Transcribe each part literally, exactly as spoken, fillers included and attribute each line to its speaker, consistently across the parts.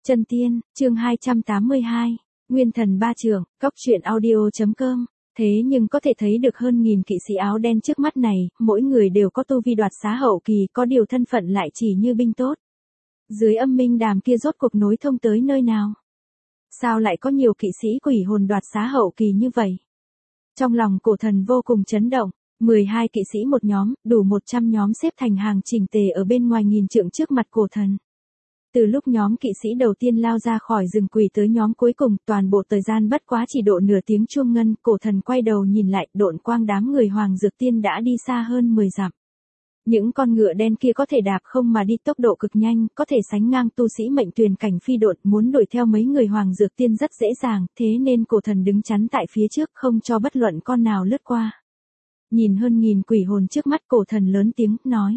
Speaker 1: Chân tiên, chương hai trăm tám mươi hai, Nguyên thần ba trưởng, cóc truyện audio.com. Thế nhưng có thể thấy được hơn nghìn kỵ sĩ áo đen trước mắt này, mỗi người đều có tu vi đoạt xá hậu kỳ, có điều thân phận lại chỉ như binh tốt. Dưới âm minh đàm kia rốt cuộc nối thông tới nơi nào? Sao lại có nhiều kỵ sĩ quỷ hồn đoạt xá hậu kỳ như vậy? Trong lòng cổ thần vô cùng chấn động, mười hai kỵ sĩ một nhóm, đủ một trăm nhóm xếp thành hàng chỉnh tề ở bên ngoài nghìn trượng trước mặt cổ thần. Từ lúc nhóm kỵ sĩ đầu tiên lao ra khỏi rừng quỷ tới nhóm cuối cùng, toàn bộ thời gian bất quá chỉ độ nửa tiếng chuông ngân, cổ thần quay đầu nhìn lại, độn quang đám người Hoàng Dược Tiên đã đi xa hơn mười dặm. Những con ngựa đen kia có thể đạp không mà đi tốc độ cực nhanh, có thể sánh ngang tu sĩ mệnh tuyền cảnh phi độn, muốn đuổi theo mấy người Hoàng Dược Tiên rất dễ dàng, thế nên cổ thần đứng chắn tại phía trước không cho bất luận con nào lướt qua. Nhìn hơn nghìn quỷ hồn trước mắt, cổ thần lớn tiếng, nói.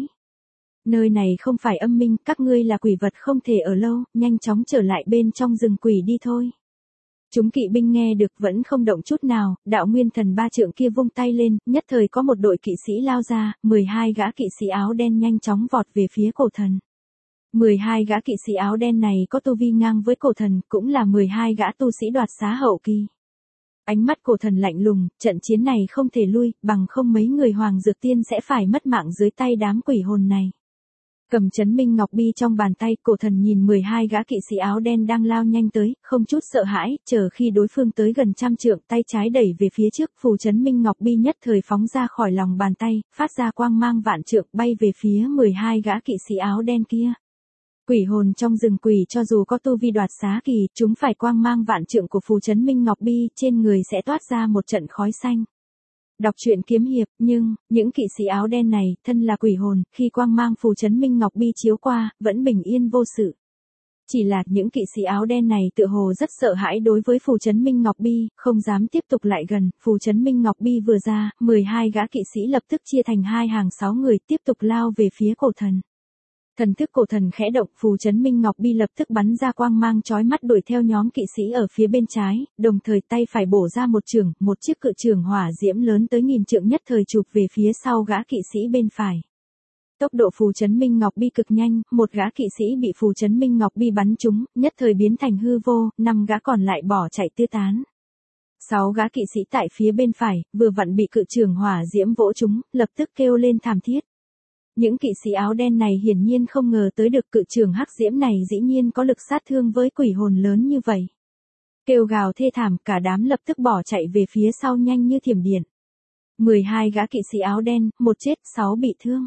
Speaker 1: Nơi này không phải âm minh, các ngươi là quỷ vật không thể ở lâu, nhanh chóng trở lại bên trong rừng quỷ đi thôi. Chúng kỵ binh nghe được vẫn không động chút nào, đạo nguyên thần ba trượng kia vung tay lên, nhất thời có một đội kỵ sĩ lao ra, mười hai gã kỵ sĩ áo đen nhanh chóng vọt về phía cổ thần. mười hai gã kỵ sĩ áo đen này có tu vi ngang với cổ thần, cũng là mười hai gã tu sĩ đoạt xá hậu kỳ. Ánh mắt cổ thần lạnh lùng, trận chiến này không thể lui, bằng không mấy người Hoàng Dược Tiên sẽ phải mất mạng dưới tay đám quỷ hồn này. Cầm chấn minh ngọc bi trong bàn tay, cổ thần nhìn mười hai gã kỵ sĩ áo đen đang lao nhanh tới, không chút sợ hãi, chờ khi đối phương tới gần trăm trượng, tay trái đẩy về phía trước, phù chấn minh ngọc bi nhất thời phóng ra khỏi lòng bàn tay, phát ra quang mang vạn trượng, bay về phía mười hai gã kỵ sĩ áo đen kia. Quỷ hồn trong rừng quỷ cho dù có tu vi đoạt xá kỳ, chúng phải quang mang vạn trượng của phù chấn minh ngọc bi, trên người sẽ toát ra một trận khói xanh. Đọc truyện kiếm hiệp, nhưng, những kỵ sĩ áo đen này, thân là quỷ hồn, khi quang mang phù chấn minh ngọc bi chiếu qua, vẫn bình yên vô sự. Chỉ là, những kỵ sĩ áo đen này tựa hồ rất sợ hãi đối với phù chấn minh ngọc bi, không dám tiếp tục lại gần, phù chấn minh ngọc bi vừa ra, mười hai gã kỵ sĩ lập tức chia thành hai hàng sáu người, tiếp tục lao về phía cổ thần. Thần thức cổ thần khẽ động, phù chấn minh ngọc bi lập tức bắn ra quang mang chói mắt đuổi theo nhóm kỵ sĩ ở phía bên trái, đồng thời tay phải bổ ra một chưởng, một chiếc cự chưởng hỏa diễm lớn tới nghìn trượng nhất thời chụp về phía sau gã kỵ sĩ bên phải. Tốc độ phù chấn minh ngọc bi cực nhanh, một gã kỵ sĩ bị phù chấn minh ngọc bi bắn trúng, nhất thời biến thành hư vô, năm gã còn lại bỏ chạy tứ tán. Sáu gã kỵ sĩ tại phía bên phải, vừa vặn bị cự chưởng hỏa diễm vỗ trúng, lập tức kêu lên thảm thiết. Những kỵ sĩ áo đen này hiển nhiên không ngờ tới được cự trường hắc diễm này dĩ nhiên có lực sát thương với quỷ hồn lớn như vậy. Kêu gào thê thảm, cả đám lập tức bỏ chạy về phía sau nhanh như thiểm điện. mười hai gã kỵ sĩ áo đen, một chết, sáu bị thương.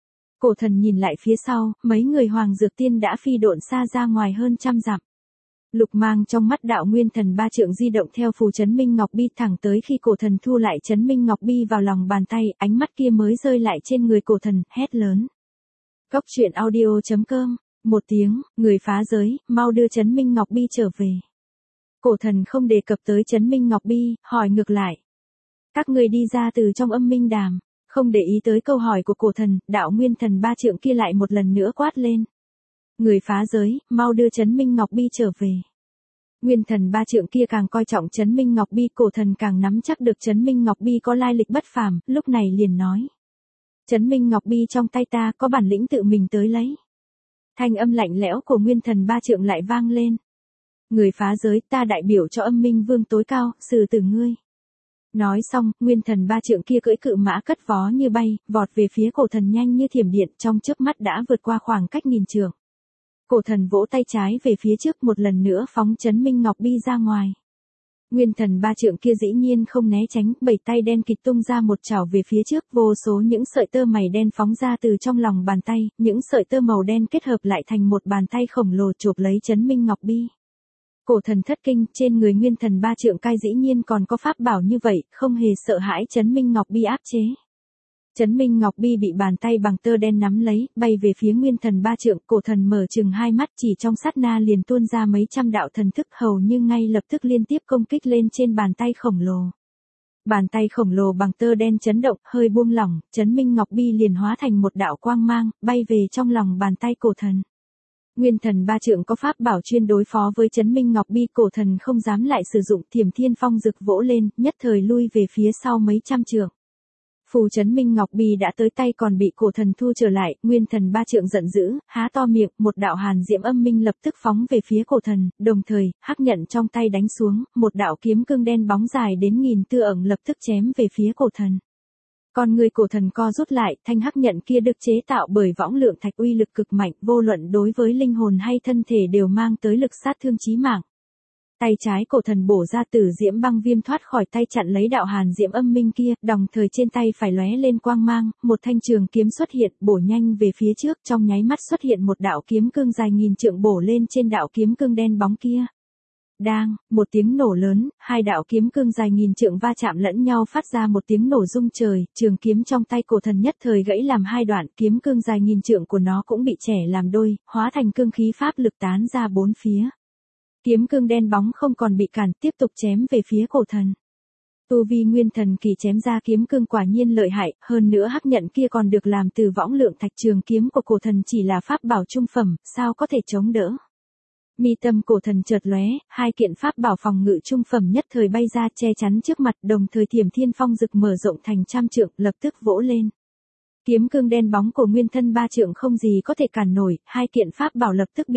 Speaker 1: Cổ thần nhìn lại phía sau, mấy người Hoàng Dược Tiên đã phi độn xa ra ngoài hơn trăm dặm. Lục mang trong mắt đạo nguyên thần ba trượng di động theo phù chấn minh ngọc bi thẳng tới khi cổ thần thu lại chấn minh ngọc bi vào lòng bàn tay, ánh mắt kia mới rơi lại trên người cổ thần, hét lớn. Cóc truyện audio.com, một tiếng, người phá giới, mau đưa chấn minh ngọc bi trở về. Cổ thần không đề cập tới chấn minh ngọc bi, hỏi ngược lại. Các người đi ra từ trong âm minh đàm, không để ý tới câu hỏi của cổ thần, đạo nguyên thần ba trượng kia lại một lần nữa quát lên. Người phá giới, mau đưa chấn minh ngọc bi trở về. Nguyên thần ba trượng kia càng coi trọng chấn minh ngọc bi, cổ thần càng nắm chắc được chấn minh ngọc bi có lai lịch bất phàm, lúc này liền nói. Chấn minh ngọc bi trong tay ta, có bản lĩnh tự mình tới lấy. Thanh âm lạnh lẽo của nguyên thần ba trượng lại vang lên. Người phá giới, ta đại biểu cho âm minh vương tối cao, xử tử ngươi. Nói xong, nguyên thần ba trượng kia cưỡi cự mã cất vó như bay, vọt về phía cổ thần nhanh như thiểm điện, trong chớp mắt đã vượt qua khoảng cách nghìn trượng. Cổ thần vỗ tay trái về phía trước, một lần nữa phóng chấn minh ngọc bi ra ngoài. Nguyên thần ba trượng kia dĩ nhiên không né tránh, bảy tay đen kịt tung ra một chảo về phía trước, vô số những sợi tơ mày đen phóng ra từ trong lòng bàn tay, những sợi tơ màu đen kết hợp lại thành một bàn tay khổng lồ chộp lấy chấn minh ngọc bi. Cổ thần thất kinh, trên người nguyên thần ba trượng cai dĩ nhiên còn có pháp bảo như vậy, không hề sợ hãi chấn minh ngọc bi áp chế. Chấn minh ngọc bi bị bàn tay bằng tơ đen nắm lấy, bay về phía nguyên thần ba trượng, cổ thần mở chừng hai mắt, chỉ trong sát na liền tuôn ra mấy trăm đạo thần thức, hầu như ngay lập tức liên tiếp công kích lên trên bàn tay khổng lồ. Bàn tay khổng lồ bằng tơ đen chấn động, hơi buông lỏng, chấn minh ngọc bi liền hóa thành một đạo quang mang, bay về trong lòng bàn tay cổ thần. Nguyên thần ba trượng có pháp bảo chuyên đối phó với chấn minh ngọc bi, cổ thần không dám lại sử dụng, thiểm thiên phong rực vỗ lên, nhất thời lui về phía sau mấy trăm trượng. Phù Trấn Minh Ngọc Bì đã tới tay còn bị cổ thần thu trở lại, Nguyên Thần Ba Trượng giận dữ, há to miệng, một đạo hàn diễm âm minh lập tức phóng về phía cổ thần, đồng thời, hắc nhận trong tay đánh xuống, một đạo kiếm cương đen bóng dài đến nghìn tư ẩn lập tức chém về phía cổ thần. Con người cổ thần co rút lại, thanh hắc nhận kia được chế tạo bởi võng lượng thạch uy lực cực mạnh, vô luận đối với linh hồn hay thân thể đều mang tới lực sát thương chí mạng. Tay trái cổ thần bổ ra tử diễm băng viêm thoát khỏi tay chặn lấy đạo hàn diễm âm minh kia, đồng thời trên tay phải lóe lên quang mang, một thanh trường kiếm xuất hiện, bổ nhanh về phía trước, trong nháy mắt xuất hiện một đạo kiếm cương dài nghìn trượng bổ lên trên đạo kiếm cương đen bóng kia. Đang, một tiếng nổ lớn, hai đạo kiếm cương dài nghìn trượng va chạm lẫn nhau phát ra một tiếng nổ rung trời, trường kiếm trong tay cổ thần nhất thời gãy làm hai đoạn, kiếm cương dài nghìn trượng của nó cũng bị chẻ làm đôi, hóa thành cương khí pháp lực tán ra bốn phía. Kiếm cương đen bóng không còn bị cản, tiếp tục chém về phía cổ thần. Tu vi nguyên thần kỳ chém ra kiếm cương quả nhiên lợi hại, hơn nữa hắc nhận kia còn được làm từ võng lượng thạch, trường kiếm của cổ thần chỉ là pháp bảo trung phẩm, sao có thể chống đỡ. Mi tâm cổ thần chợt lóe, hai kiện pháp bảo phòng ngự trung phẩm nhất thời bay ra che chắn trước mặt, đồng thời Thiểm Thiên Phong Dực mở rộng thành trăm trượng, lập tức vỗ lên. Kiếm cương đen bóng của Nguyên Thân Ba Trượng không gì có thể cản nổi, hai kiện pháp bảo lập tức bị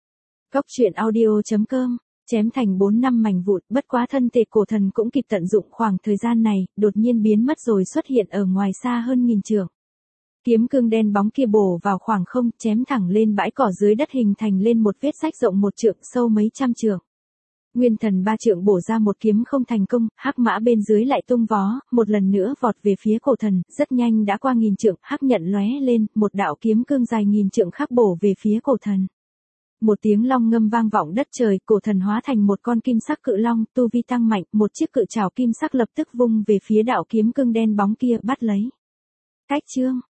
Speaker 1: Cốc truyện audio chấm com chém thành bốn năm mảnh vụn, bất quá thân thể cổ thần cũng kịp tận dụng khoảng thời gian này, đột nhiên biến mất rồi xuất hiện ở ngoài xa hơn nghìn trượng. Kiếm cương đen bóng kia bổ vào khoảng không, chém thẳng lên bãi cỏ dưới đất hình thành lên một vết rách rộng một trượng, sâu mấy trăm trượng. Nguyên Thần Ba Trượng bổ ra một kiếm không thành công, hắc mã bên dưới lại tung vó, một lần nữa vọt về phía cổ thần, rất nhanh đã qua nghìn trượng, hắc nhận lóe lên, một đạo kiếm cương dài nghìn trượng khác bổ về phía cổ thần. Một tiếng long ngâm vang vọng đất trời, cổ thần hóa thành một con kim sắc cự long, tu vi tăng mạnh, một chiếc cự trảo kim sắc lập tức vung về phía đạo kiếm cương đen bóng kia, bắt lấy. Cách chương